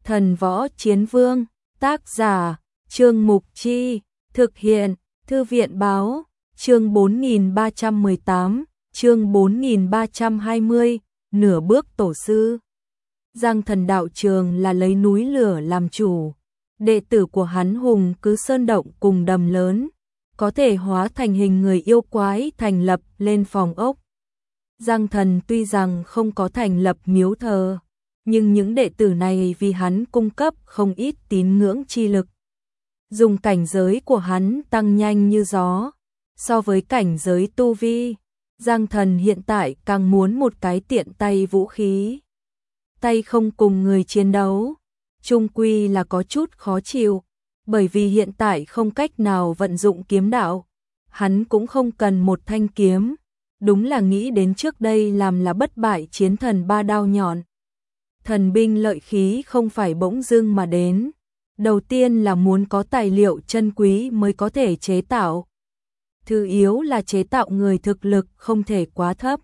Thần Võ Chiến Vương, tác giả, Trương Mục Chi, thực hiện, Thư viện Báo, chương 4318, chương 4320, nửa bước tổ sư. Giang Thần đạo trường là lấy núi lửa làm chủ, đệ tử của hắn hùng cứ sơn động cùng đầm lớn, có thể hóa thành hình người yêu quái thành lập lên phòng ốc. Giang Thần tuy rằng không có thành lập miếu thờ, nhưng những đệ tử này vì hắn cung cấp không ít tín ngưỡng chi lực. Dùng cảnh giới của hắn tăng nhanh như gió, so với cảnh giới tu vi, Giang Thần hiện tại càng muốn một cái tiện tay vũ khí. Tay không cùng người chiến đấu, chung quy là có chút khó chịu, bởi vì hiện tại không cách nào vận dụng kiếm đạo, hắn cũng không cần một thanh kiếm, đúng là nghĩ đến trước đây làm là bất bại chiến thần ba đao nhọn. Thần binh lợi khí không phải bỗng dưng mà đến, đầu tiên là muốn có tài liệu chân quý mới có thể chế tạo. Thứ yếu là chế tạo người thực lực không thể quá thấp.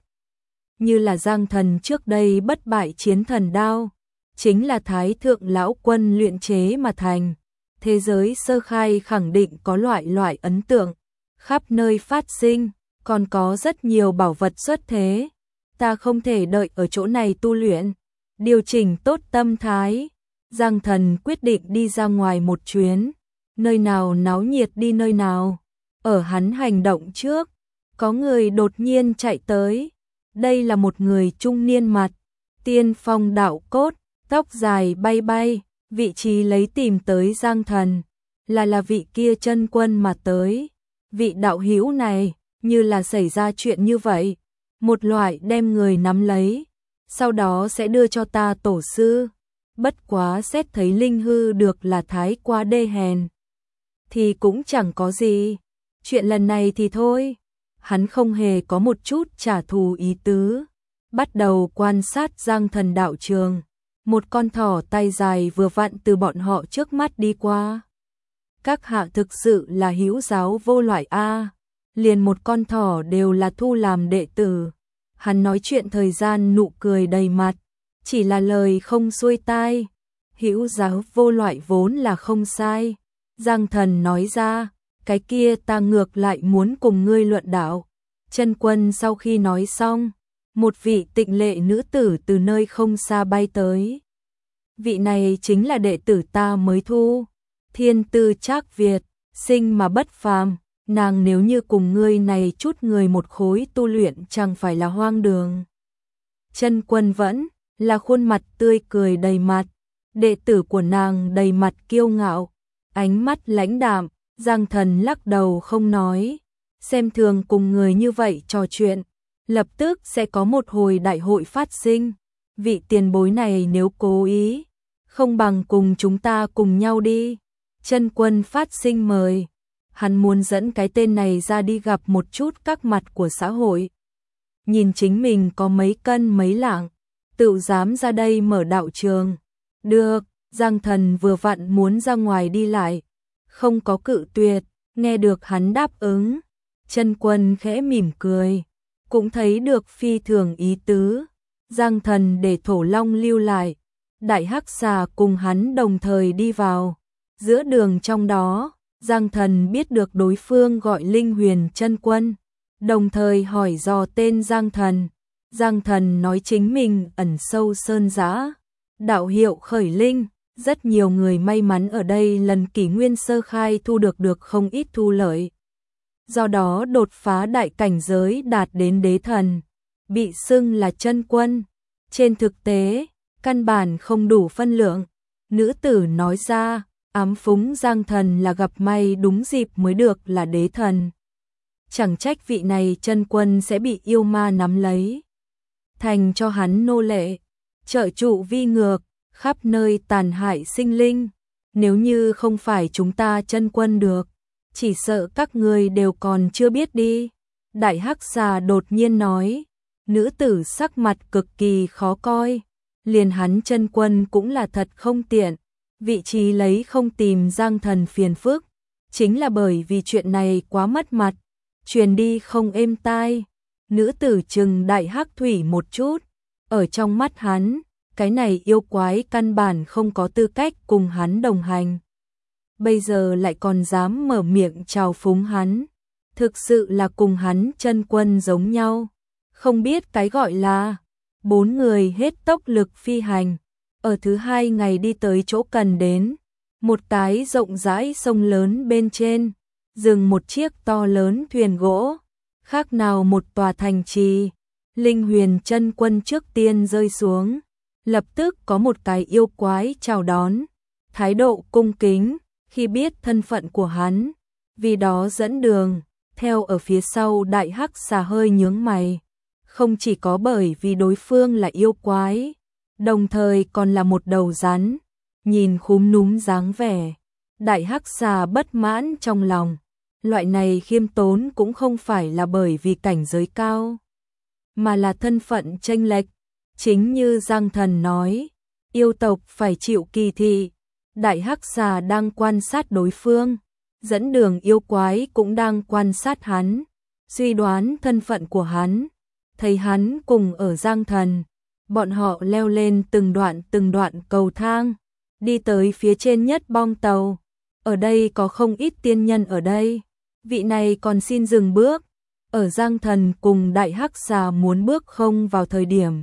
Như là Giang Thần trước đây bất bại chiến thần đao, chính là Thái Thượng Lão Quân luyện chế mà thành. Thế giới sơ khai khẳng định có loại ấn tượng, khắp nơi phát sinh, còn có rất nhiều bảo vật xuất thế. Ta không thể đợi ở chỗ này tu luyện, điều chỉnh tốt tâm thái. Giang Thần quyết định đi ra ngoài một chuyến, nơi nào náo nhiệt đi nơi nào. Ở hắn hành động trước, có người đột nhiên chạy tới. Đây là một người trung niên mặt, tiên phong đạo cốt, tóc dài bay bay, vị trí lấy tìm tới Giang Thần, là vị kia chân quân mà tới. Vị đạo hữu này, như là xảy ra chuyện như vậy, một loại đem người nắm lấy, sau đó sẽ đưa cho ta tổ sư. Bất quá xét thấy linh hư được là thái quá đê hèn, thì cũng chẳng có gì. Chuyện lần này thì thôi. Hắn không hề có một chút trả thù ý tứ, bắt đầu quan sát Giang Thần đạo trường. Một con thỏ tay dài vừa vặn từ bọn họ trước mắt đi qua. Các hạ thực sự là hữu giáo vô loại a, liền một con thỏ đều là thu làm đệ tử. Hắn nói chuyện thời gian nụ cười đầy mặt, chỉ là lời không xuôi tai. Hữu giáo vô loại vốn là không sai. Giang Thần nói ra, cái kia ta ngược lại muốn cùng ngươi luận đạo. Chân quân sau khi nói xong, một vị tịnh lệ nữ tử từ nơi không xa bay tới. Vị này chính là đệ tử ta mới thu, thiên tư trác Việt, sinh mà bất phàm. Nàng nếu như cùng ngươi này chút người một khối tu luyện chẳng phải là hoang đường. Chân quân vẫn là khuôn mặt tươi cười đầy mặt, đệ tử của nàng đầy mặt kiêu ngạo, ánh mắt lãnh đạm. Giang Thần lắc đầu không nói, xem thường cùng người như vậy trò chuyện, lập tức sẽ có một hồi đại hội phát sinh. Vị tiền bối này nếu cố ý, không bằng cùng chúng ta cùng nhau đi. Chân quân phát sinh mời, hắn muốn dẫn cái tên này ra đi gặp một chút các mặt của xã hội. Nhìn chính mình có mấy cân mấy lạng, tự dám ra đây mở đạo trường. Được, Giang Thần vừa vặn muốn ra ngoài đi lại, không có cự tuyệt. Nghe được hắn đáp ứng, chân quân khẽ mỉm cười, cũng thấy được phi thường ý tứ. Giang Thần để Thổ Long lưu lại, Đại Hắc Xà cùng hắn đồng thời đi vào. Giữa đường trong đó, Giang Thần biết được đối phương gọi Linh Huyền chân quân, đồng thời hỏi dò tên Giang Thần. Giang Thần nói chính mình ẩn sâu sơn giã, đạo hiệu Khởi Linh. Rất nhiều người may mắn ở đây lần kỷ nguyên sơ khai thu được không ít thu lợi. Do đó đột phá đại cảnh giới đạt đến đế thần, bị xưng là chân quân. Trên thực tế, căn bản không đủ phân lượng. Nữ tử nói ra, ám phúng Giang Thần là gặp may đúng dịp mới được là đế thần. Chẳng trách vị này chân quân sẽ bị yêu ma nắm lấy, thành cho hắn nô lệ, trợ trụ vi ngược, khắp nơi tàn hại sinh linh. Nếu như không phải chúng ta chân quân được, chỉ sợ các người đều còn chưa biết đi. Đại Hắc Xà đột nhiên nói. Nữ tử sắc mặt cực kỳ khó coi, liền hắn chân quân cũng là thật không tiện. Vị trí lấy không tìm Giang Thần phiền phức, chính là bởi vì chuyện này quá mất mặt, truyền đi không êm tai. Nữ tử chừng Đại Hắc Thủy một chút, ở trong mắt hắn, cái này yêu quái căn bản không có tư cách cùng hắn đồng hành. Bây giờ lại còn dám mở miệng chào phúng hắn, thực sự là cùng hắn chân quân giống nhau. Không biết cái gọi là 4 người hết tốc lực phi hành, ở thứ 2 ngày đi tới chỗ cần đến, một cái rộng rãi sông lớn bên trên, dừng một chiếc to lớn thuyền gỗ, khác nào một tòa thành trì. Linh Huyền chân quân trước tiên rơi xuống, lập tức có một cái yêu quái chào đón, thái độ cung kính, khi biết thân phận của hắn, vì đó dẫn đường. Theo ở phía sau đại hắc xà hơi nhướng mày, không chỉ có bởi vì đối phương là yêu quái, đồng thời còn là một đầu rắn, nhìn khúm núm dáng vẻ, đại hắc xà bất mãn trong lòng. Loại này khiêm tốn cũng không phải là bởi vì cảnh giới cao, mà là thân phận chênh lệch. Chính như Giang Thần nói, yêu tộc phải chịu kỳ thị, đại hắc xà đang quan sát đối phương, dẫn đường yêu quái cũng đang quan sát hắn, suy đoán thân phận của hắn. Thấy hắn cùng ở Giang Thần, bọn họ leo lên từng đoạn cầu thang, đi tới phía trên nhất bong tàu. Ở đây có không ít tiên nhân ở đây, vị này còn xin dừng bước. Ở Giang Thần cùng đại hắc xà muốn bước không vào thời điểm,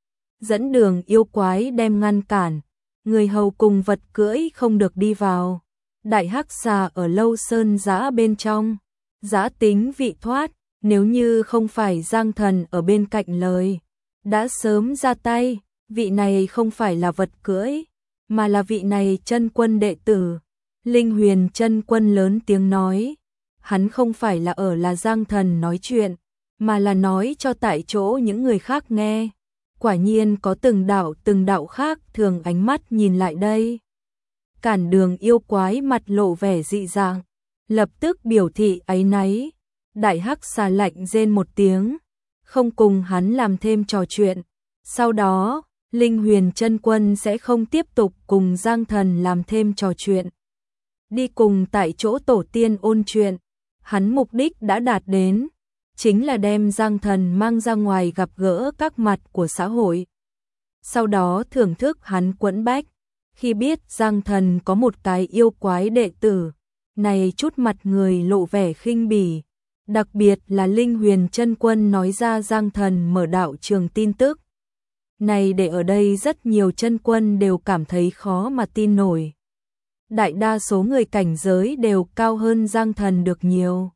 dẫn đường yêu quái đem ngăn cản, người hầu cùng vật cưỡi không được đi vào. Đại hắc xà ở Lâu Sơn Giã bên trong, giã tính vị thoát, nếu như không phải Giang Thần ở bên cạnh lời, đã sớm ra tay. Vị này không phải là vật cưỡi, mà là vị này chân quân đệ tử. Linh Huyền chân quân lớn tiếng nói, hắn không phải là Giang Thần nói chuyện, mà là nói cho tại chỗ những người khác nghe. Quả nhiên có từng đạo khác thường ánh mắt nhìn lại đây. Cản đường yêu quái mặt lộ vẻ dị dạng, lập tức biểu thị áy náy. Đại hắc xà lạnh rên một tiếng, không cùng hắn làm thêm trò chuyện. Sau đó, Linh Huyền chân quân sẽ không tiếp tục cùng Giang Thần làm thêm trò chuyện, đi cùng tại chỗ tổ tiên ôn chuyện. Hắn mục đích đã đạt đến, chính là đem Giang Thần mang ra ngoài gặp gỡ các mặt của xã hội. Sau đó thưởng thức hắn quẫn bách. Khi biết Giang Thần có một cái yêu quái đệ tử, này chút mặt người lộ vẻ khinh bỉ. Đặc biệt là Linh Huyền chân quân nói ra Giang Thần mở đạo trường tin tức. Này để ở đây rất nhiều chân quân đều cảm thấy khó mà tin nổi. Đại đa số người cảnh giới đều cao hơn Giang Thần được nhiều,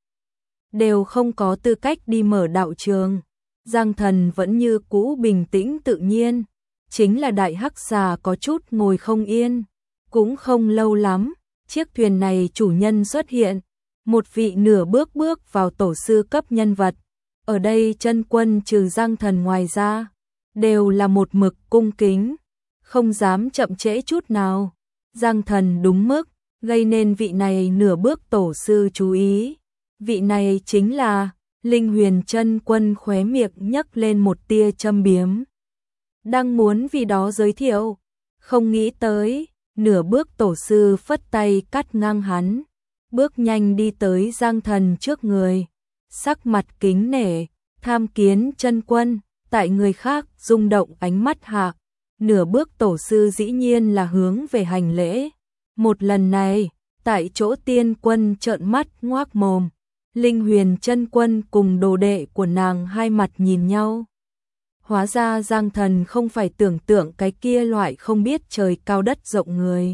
đều không có tư cách đi mở đạo trường. Giang Thần vẫn như cũ bình tĩnh tự nhiên, chính là đại hắc xà có chút ngồi không yên. Cũng không lâu lắm, chiếc thuyền này chủ nhân xuất hiện, một vị nửa bước vào tổ sư cấp nhân vật. Ở đây chân quân trừ Giang Thần ngoài ra, đều là một mực cung kính, không dám chậm trễ chút nào. Giang Thần đúng mức, gây nên vị này nửa bước tổ sư chú ý. Vị này chính là Linh Huyền chân quân, khóe miệng nhấc lên một tia châm biếm, đang muốn vì đó giới thiệu, không nghĩ tới, nửa bước tổ sư phất tay cắt ngang hắn, bước nhanh đi tới Giang Thần trước người, sắc mặt kính nể. Tham kiến chân quân. Tại người khác rung động ánh mắt hạ, nửa bước tổ sư dĩ nhiên là hướng về hành lễ. Một lần này, tại chỗ tiên quân trợn mắt ngoác mồm, Linh Huyền chân quân cùng đồ đệ của nàng hai mặt nhìn nhau. Hóa ra Giang Thần không phải tưởng tượng cái kia loại không biết trời cao đất rộng người,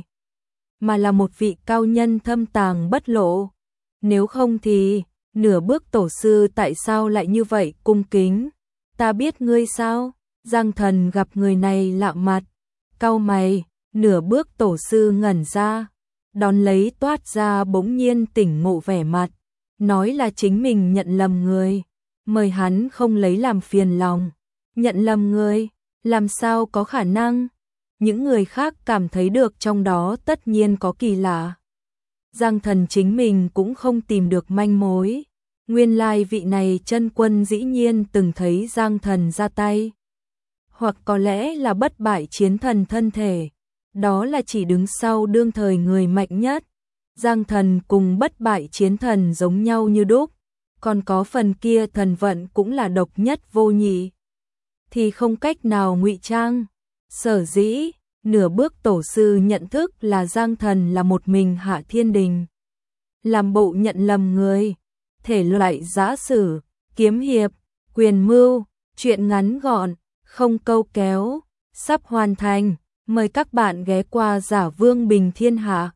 mà là một vị cao nhân thâm tàng bất lộ. Nếu không thì, nửa bước tổ sư tại sao lại như vậy cung kính? Ta biết ngươi sao? Giang Thần gặp người này lạ mặt, cau mày. Nửa bước tổ sư ngẩn ra, đón lấy toát ra bỗng nhiên tỉnh ngộ vẻ mặt, nói là chính mình nhận lầm người, mời hắn không lấy làm phiền lòng. Nhận lầm người, làm sao có khả năng? Những người khác cảm thấy được trong đó tất nhiên có kỳ lạ. Giang Thần chính mình cũng không tìm được manh mối. Nguyên lai vị này chân quân dĩ nhiên từng thấy Giang Thần ra tay. Hoặc có lẽ là bất bại chiến thần thân thể. Đó là chỉ đứng sau đương thời người mạnh nhất. Giang Thần cùng bất bại chiến thần giống nhau như đúc. Còn có phần kia thần vận cũng là độc nhất vô nhị, thì không cách nào ngụy trang. Sở dĩ, nửa bước tổ sư nhận thức là Giang Thần là một mình hạ thiên đình. Làm bộ nhận lầm người, thể loại giã sử, kiếm hiệp, quyền mưu, chuyện ngắn gọn, không câu kéo, sắp hoàn thành. Mời các bạn ghé qua Giả Vương Bình Thiên Hạ.